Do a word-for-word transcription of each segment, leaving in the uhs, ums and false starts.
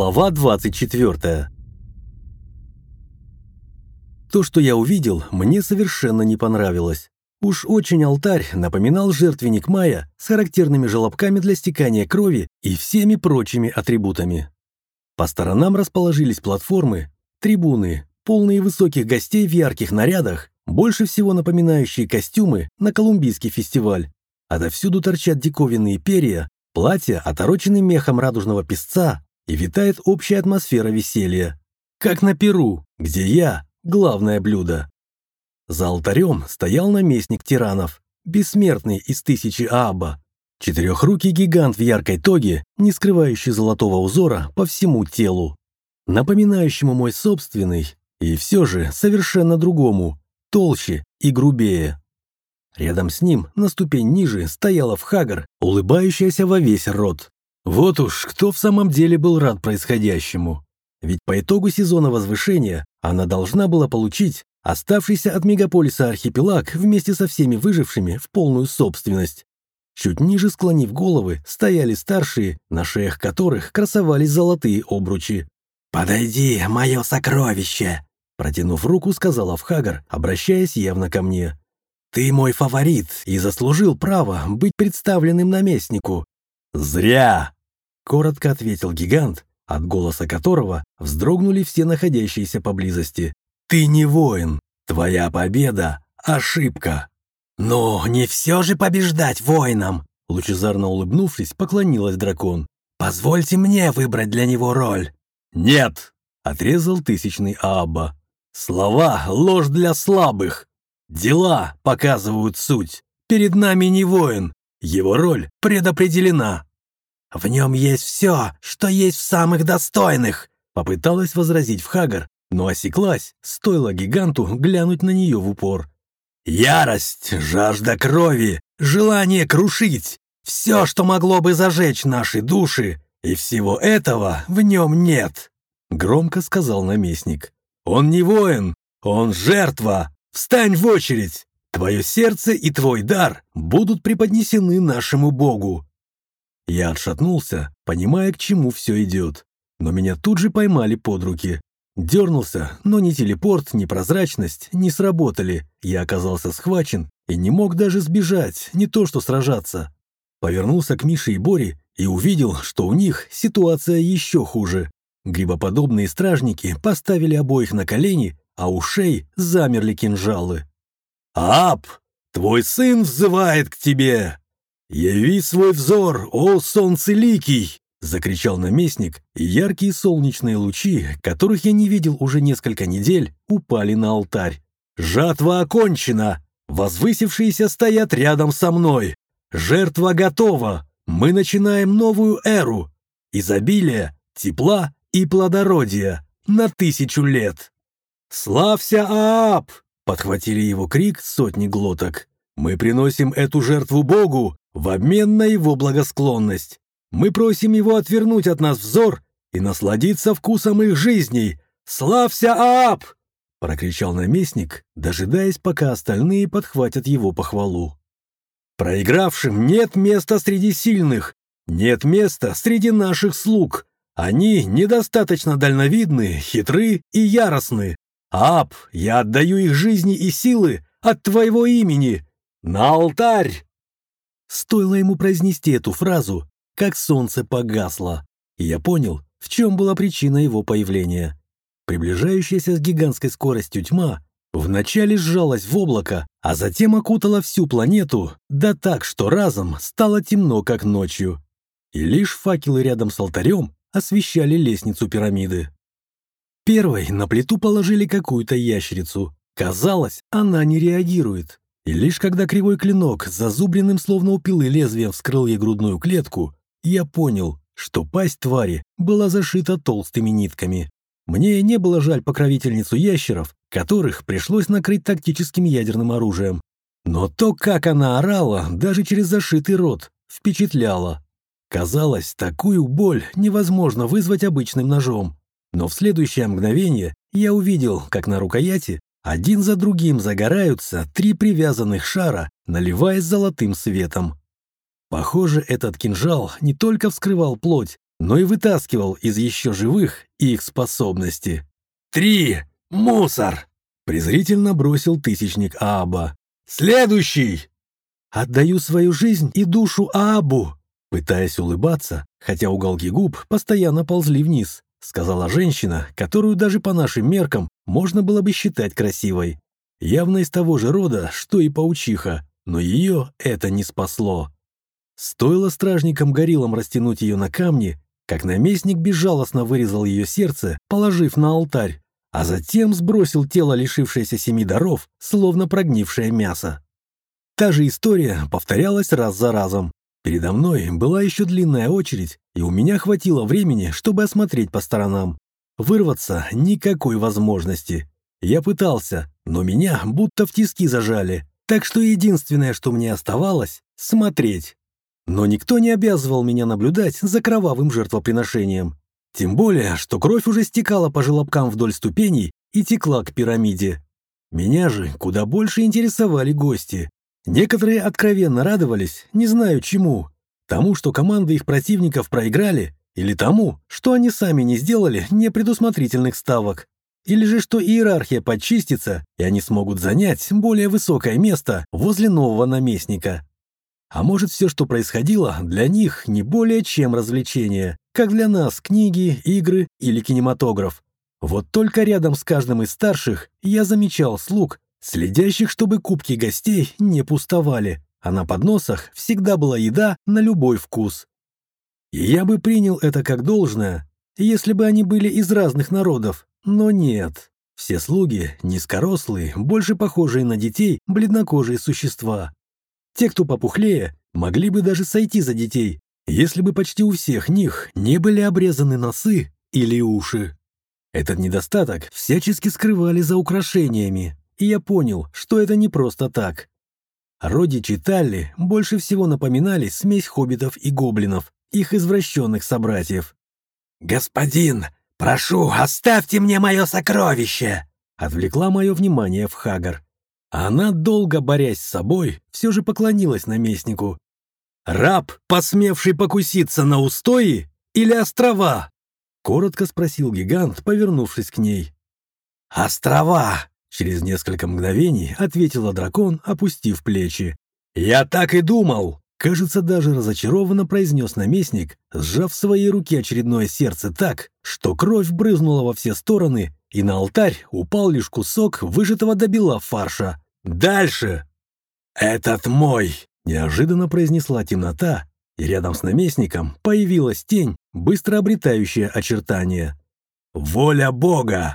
Глава двадцать четвёртая. То, что я увидел, мне совершенно не понравилось. Уж очень алтарь напоминал жертвенник майя с характерными желобками для стекания крови и всеми прочими атрибутами. По сторонам расположились платформы, трибуны, полные высоких гостей в ярких нарядах, больше всего напоминающие костюмы на Колумбийский фестиваль. Отовсюду торчат диковинные перья, платья оторочены мехом радужного песца, и витает общая атмосфера веселья. Как на Перу, где я – главное блюдо. За алтарем стоял наместник тиранов, бессмертный из тысячи Ааба. Четырехрукий гигант в яркой тоге, не скрывающий золотого узора по всему телу. Напоминающему мой собственный, и все же совершенно другому, толще и грубее. Рядом с ним, на ступень ниже, стояла Вхагар, улыбающаяся во весь рот. Вот уж кто в самом деле был рад происходящему. Ведь по итогу сезона возвышения она должна была получить оставшийся от мегаполиса архипелаг вместе со всеми выжившими в полную собственность. Чуть ниже, склонив головы, стояли старшие, на шеях которых красовались золотые обручи. «Подойди, мое сокровище!» Протянув руку, сказала Вхагар, обращаясь явно ко мне. «Ты мой фаворит и заслужил право быть представленным наместнику». «Зря!» — коротко ответил гигант, от голоса которого вздрогнули все находящиеся поблизости. «Ты не воин. Твоя победа — ошибка». «Но не все же побеждать воинам!» Лучезарно улыбнувшись, поклонилась дракон. «Позвольте мне выбрать для него роль». «Нет!» — отрезал тысячный Ааба. «Слова — ложь для слабых. Дела показывают суть. Перед нами не воин. Его роль предопределена». «В нем есть все, что есть в самых достойных», — попыталась возразить Вхагар, но осеклась, стоило гиганту глянуть на нее в упор. «Ярость, жажда крови, желание крушить — все, что могло бы зажечь наши души, и всего этого в нем нет», — громко сказал наместник. «Он не воин, он жертва. Встань в очередь. Твое сердце и твой дар будут преподнесены нашему богу». Я отшатнулся, понимая, к чему все идет. Но меня тут же поймали под руки. Дернулся, но ни телепорт, ни прозрачность не сработали. Я оказался схвачен и не мог даже сбежать, не то что сражаться. Повернулся к Мише и Боре и увидел, что у них ситуация еще хуже. Грибоподобные стражники поставили обоих на колени, а у шеи замерли кинжалы. «Ааб, твой сын взывает к тебе! Яви свой взор, о солнцеликий!» — закричал наместник, и яркие солнечные лучи, которых я не видел уже несколько недель, упали на алтарь. «Жатва окончена! Возвысившиеся стоят рядом со мной! Жертва готова! Мы начинаем новую эру! Изобилия, тепла и плодородия на тысячу лет!» «Славься, Ааб!» — подхватили его крик сотни глоток. «Мы приносим эту жертву Богу в обмен на его благосклонность. Мы просим его отвернуть от нас взор и насладиться вкусом их жизней. Славься, Ааб!» — прокричал наместник, дожидаясь, пока остальные подхватят его похвалу. «Проигравшим нет места среди сильных, нет места среди наших слуг. Они недостаточно дальновидны, хитры и яростны. Ааб, я отдаю их жизни и силы от твоего имени. На алтарь!» Стоило ему произнести эту фразу, как солнце погасло, и я понял, в чем была причина его появления. Приближающаяся с гигантской скоростью тьма вначале сжалась в облако, а затем окутала всю планету, да так, что разом стало темно, как ночью. И лишь факелы рядом с алтарем освещали лестницу пирамиды. Первой на плиту положили какую-то ящерицу. Казалось, она не реагирует. И лишь когда кривой клинок с зазубренным словно у пилы лезвием вскрыл ей грудную клетку, я понял, что пасть твари была зашита толстыми нитками. Мне не было жаль покровительницу ящеров, которых пришлось накрыть тактическим ядерным оружием. Но то, как она орала, даже через зашитый рот, впечатляло. Казалось, такую боль невозможно вызвать обычным ножом. Но в следующее мгновение я увидел, как на рукояти один за другим загораются три привязанных шара, наливаясь золотым светом. Похоже, этот кинжал не только вскрывал плоть, но и вытаскивал из еще живых их способности. «Три! Мусор!» — презрительно бросил тысячник Ааба. «Следующий!» «Отдаю свою жизнь и душу Аабу!» Пытаясь улыбаться, хотя уголки губ постоянно ползли вниз, сказала женщина, которую даже по нашим меркам можно было бы считать красивой. Явно из того же рода, что и паучиха, но ее это не спасло. Стоило стражникам-гориллам растянуть ее на камни, как наместник безжалостно вырезал ее сердце, положив на алтарь, а затем сбросил тело, лишившееся семи даров, словно прогнившее мясо. Та же история повторялась раз за разом. Передо мной была еще длинная очередь, и у меня хватило времени, чтобы осмотреть по сторонам. Вырваться никакой возможности. Я пытался, но меня будто в тиски зажали, так что единственное, что мне оставалось — смотреть. Но никто не обязывал меня наблюдать за кровавым жертвоприношением. Тем более, что кровь уже стекала по желобкам вдоль ступеней и текла к пирамиде. Меня же куда больше интересовали гости. Некоторые откровенно радовались, не знаю чему. Тому, что команды их противников проиграли, или тому, что они сами не сделали непредусмотрительных ставок. Или же что иерархия подчистится, и они смогут занять более высокое место возле нового наместника. А может, все, что происходило, для них не более чем развлечение, как для нас книги, игры или кинематограф. Вот только рядом с каждым из старших я замечал слуг, следящих, чтобы кубки гостей не пустовали, а на подносах всегда была еда на любой вкус. И я бы принял это как должное, если бы они были из разных народов, но нет. Все слуги низкорослые, больше похожие на детей, бледнокожие существа. Те, кто попухлее, могли бы даже сойти за детей, если бы почти у всех них не были обрезаны носы или уши. Этот недостаток всячески скрывали за украшениями, и я понял, что это не просто так. Родичи Талли больше всего напоминали смесь хоббитов и гоблинов, их извращенных собратьев. «Господин, прошу, оставьте мне мое сокровище!» Отвлекла мое внимание Вхагар. Она, долго борясь с собой, все же поклонилась наместнику. «Раб, посмевший покуситься на устои или острова?» Коротко спросил гигант, повернувшись к ней. «Острова!» — через несколько мгновений ответила дракон, опустив плечи. «Я так и думал!» — кажется, даже разочарованно произнес наместник, сжав в своей руке очередное сердце так, что кровь брызнула во все стороны, и на алтарь упал лишь кусок выжатого до бела фарша. «Дальше!» «Этот мой!» — неожиданно произнесла темнота, и рядом с наместником появилась тень, быстро обретающая очертания. «Воля Бога!»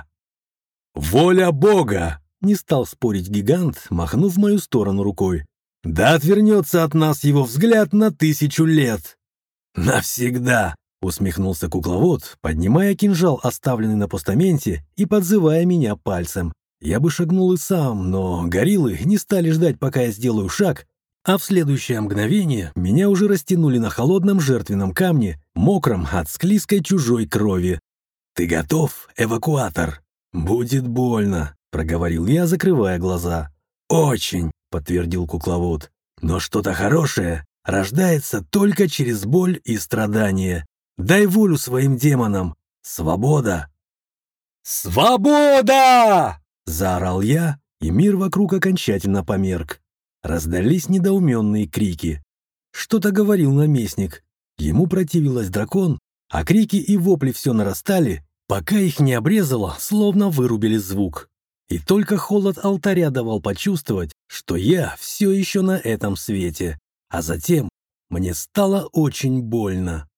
«Воля Бога!» — не стал спорить гигант, махнув в мою сторону рукой. «Да отвернется от нас его взгляд на тысячу лет!» «Навсегда!» — усмехнулся кукловод, поднимая кинжал, оставленный на постаменте, и подзывая меня пальцем. Я бы шагнул и сам, но гориллы не стали ждать, пока я сделаю шаг, а в следующее мгновение меня уже растянули на холодном жертвенном камне, мокром от склизкой чужой крови. «Ты готов, эвакуатор?» «Будет больно», — проговорил я, закрывая глаза. «Очень», — подтвердил кукловод. «Но что-то хорошее рождается только через боль и страдания. Дай волю своим демонам. Свобода!» «Свобода!» — заорал я, и мир вокруг окончательно померк. Раздались недоуменные крики. Что-то говорил наместник. Ему противилась дракон, а крики и вопли все нарастали, пока их не обрезало, словно вырубили звук. И только холод алтаря давал почувствовать, что я все еще на этом свете. А затем мне стало очень больно.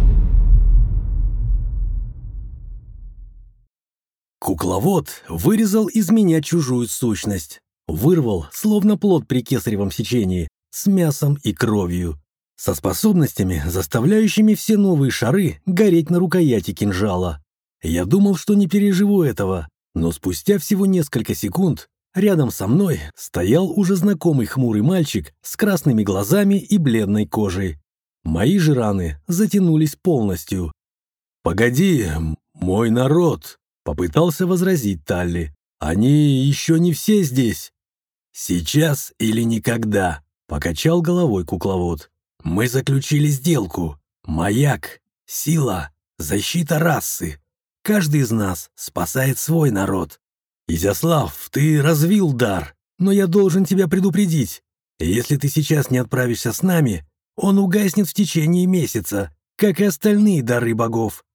Кукловод вырезал из меня чужую сущность. Вырвал, словно плод при кесаревом сечении, с мясом и кровью. Со способностями, заставляющими все новые шары гореть на рукояти кинжала. Я думал, что не переживу этого, но спустя всего несколько секунд рядом со мной стоял уже знакомый хмурый мальчик с красными глазами и бледной кожей. Мои же раны затянулись полностью. «Погоди, мой народ!» — попытался возразить Талли. «Они еще не все здесь». «Сейчас или никогда», — покачал головой кукловод. «Мы заключили сделку. Маяк. Сила — защита расы. Каждый из нас спасает свой народ. Изяслав, ты развил дар, но я должен тебя предупредить. Если ты сейчас не отправишься с нами, он угаснет в течение месяца, как и остальные дары богов».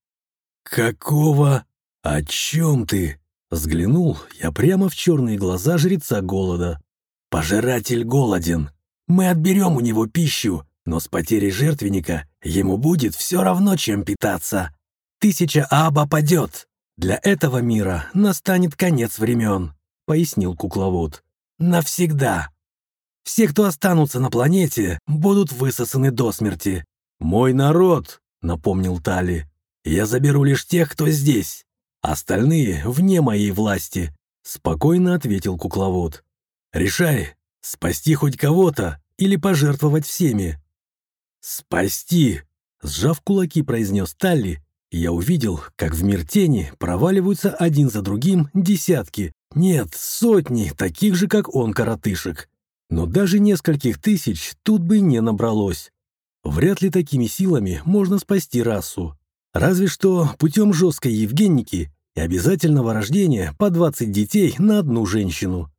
«Какого? О чем ты?» Взглянул я прямо в черные глаза жреца голода. «Пожиратель голоден. Мы отберем у него пищу, но с потерей жертвенника ему будет все равно, чем питаться. Тысяча Ааба падет. Для этого мира настанет конец времен», — пояснил кукловод. «Навсегда. Все, кто останутся на планете, будут высосаны до смерти». «Мой народ», — напомнил Тали. «Я заберу лишь тех, кто здесь. Остальные вне моей власти», — спокойно ответил кукловод. «Решай, спасти хоть кого-то или пожертвовать всеми». «Спасти», — сжав кулаки, произнес Талли, и я увидел, как в мир тени проваливаются один за другим десятки, нет, сотни таких же, как он, коротышек. Но даже нескольких тысяч тут бы не набралось. Вряд ли такими силами можно спасти расу. Разве что путем жесткой евгеники и обязательного рождения по двадцать детей на одну женщину.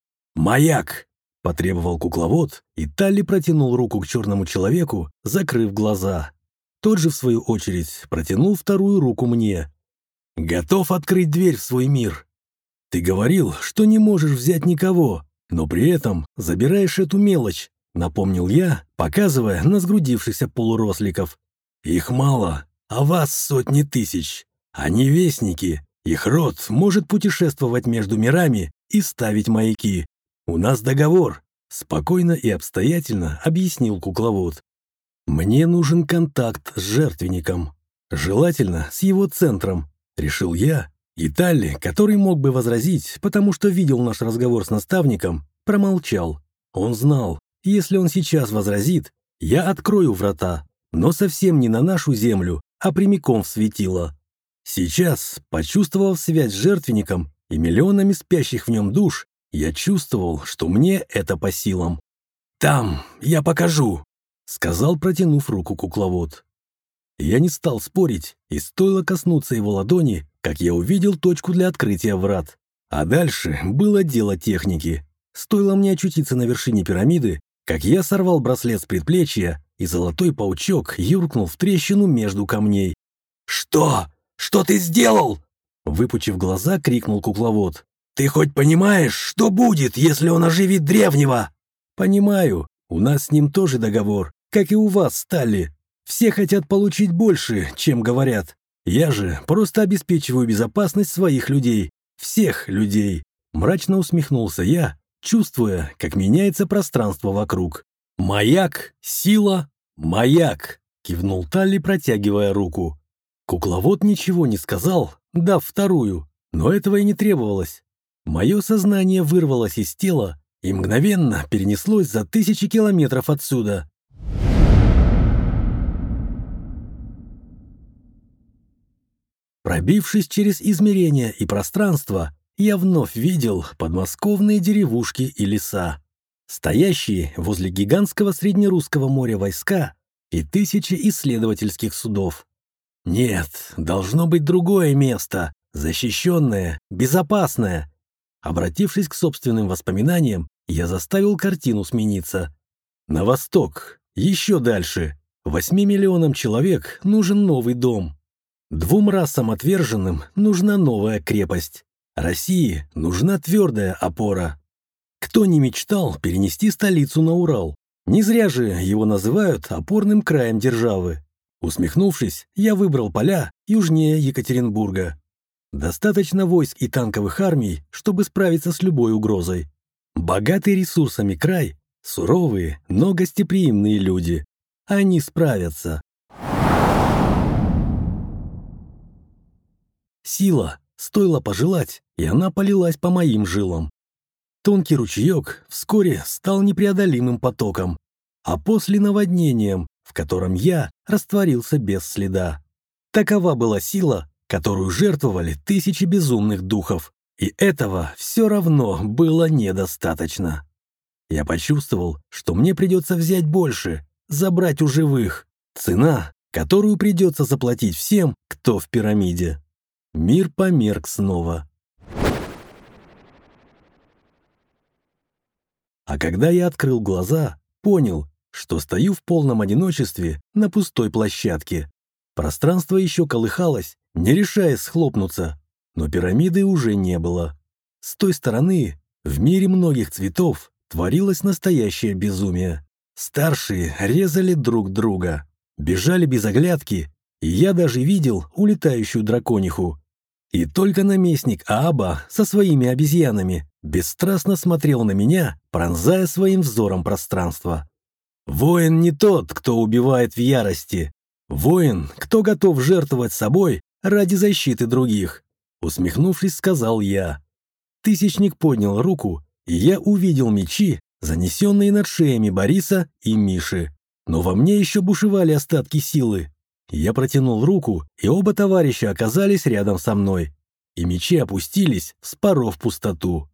«Маяк!» — потребовал кукловод, и Талли протянул руку к черному человеку, закрыв глаза. Тот же, в свою очередь, протянул вторую руку мне. «Готов открыть дверь в свой мир? Ты говорил, что не можешь взять никого, но при этом забираешь эту мелочь», — напомнил я, показывая на сгрудившихся полуросликов. «Их мало, а вас сотни тысяч. Они вестники. Их род может путешествовать между мирами и ставить маяки. У нас договор», — спокойно и обстоятельно объяснил кукловод. «Мне нужен контакт с жертвенником. Желательно с его центром», — решил я, и Талли, который мог бы возразить, потому что видел наш разговор с наставником, промолчал. Он знал, если он сейчас возразит, я открою врата, но совсем не на нашу землю, а прямиком в светило. Сейчас, почувствовав связь с жертвенником и миллионами спящих в нем душ, я чувствовал, что мне это по силам. «Там, я покажу», — сказал, протянув руку кукловод. Я не стал спорить, и стоило коснуться его ладони, как я увидел точку для открытия врат. А дальше было дело техники. Стоило мне очутиться на вершине пирамиды, как я сорвал браслет с предплечья, и золотой паучок юркнул в трещину между камней. «Что? Что ты сделал?» Выпучив глаза, крикнул кукловод. «Ты хоть понимаешь, что будет, если он оживит древнего?» «Понимаю. У нас с ним тоже договор, как и у вас, Сталли. Все хотят получить больше, чем говорят. Я же просто обеспечиваю безопасность своих людей. Всех людей». Мрачно усмехнулся я, чувствуя, как меняется пространство вокруг. «Маяк, сила, маяк!» — кивнул Талли, протягивая руку. Кукловод ничего не сказал, дав вторую, но этого и не требовалось. Мое сознание вырвалось из тела и мгновенно перенеслось за тысячи километров отсюда. Пробившись через измерения и пространство, я вновь видел подмосковные деревушки и леса, стоящие возле гигантского среднерусского моря войска и тысячи исследовательских судов. Нет, должно быть другое место, защищенное, безопасное. Обратившись к собственным воспоминаниям, я заставил картину смениться. На восток, еще дальше, восьми миллионам человек нужен новый дом. Двум расам отверженным нужна новая крепость. России нужна твердая опора. Кто не мечтал перенести столицу на Урал? Не зря же его называют опорным краем державы. Усмехнувшись, я выбрал поля южнее Екатеринбурга. Достаточно войск и танковых армий, чтобы справиться с любой угрозой. Богатый ресурсами край, суровые, но гостеприимные люди. Они справятся. Сила, стоило пожелать, и она полилась по моим жилам. Тонкий ручеек вскоре стал непреодолимым потоком, а после наводнением, в котором я растворился без следа. Такова была сила, которую жертвовали тысячи безумных духов, и этого все равно было недостаточно. Я почувствовал, что мне придется взять больше, забрать у живых. Цена которую придется заплатить всем, кто в пирамиде. Мир померк снова. А когда я открыл глаза, понял, что стою в полном одиночестве на пустой площадке. Пространство еще колыхалось, не решаясь схлопнуться, но пирамиды уже не было. С той стороны, в мире многих цветов, творилось настоящее безумие. Старшие резали друг друга, бежали без оглядки, и я даже видел улетающую дракониху. И только наместник Ааба со своими обезьянами бесстрастно смотрел на меня, пронзая своим взором пространство. Воин не тот, кто убивает в ярости. Воин, кто готов жертвовать собой ради защиты других. Усмехнувшись, сказал я. Тысячник поднял руку, и я увидел мечи, занесенные над шеями Бориса и Миши. Но во мне еще бушевали остатки силы. Я протянул руку, и оба товарища оказались рядом со мной. И мечи опустились, вспоров пустоту.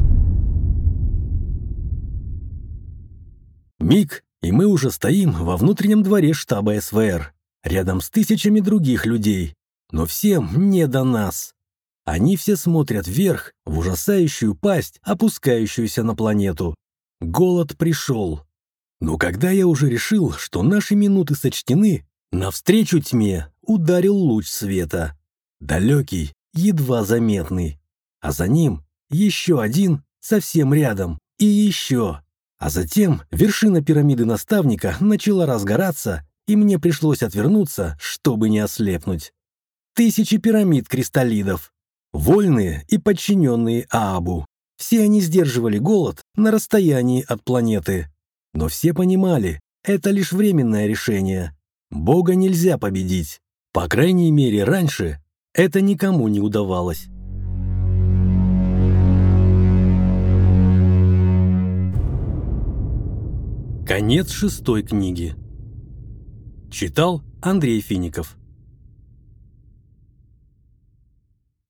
Миг, и мы уже стоим во внутреннем дворе штаба эс вэ эр, рядом с тысячами других людей. Но всем не до нас. Они все смотрят вверх, в ужасающую пасть, опускающуюся на планету. Голод пришел. Но когда я уже решил, что наши минуты сочтены, навстречу тьме ударил луч света. Далекий, едва заметный. А за ним еще один, совсем рядом, и еще. А затем вершина пирамиды наставника начала разгораться, и мне пришлось отвернуться, чтобы не ослепнуть. Тысячи пирамид кристаллидов. Вольные и подчиненные Аабу. Все они сдерживали голод на расстоянии от планеты. Но все понимали, это лишь временное решение. Бога нельзя победить. По крайней мере, раньше это никому не удавалось. Конец шестой книги. Читал Андрей Фиников.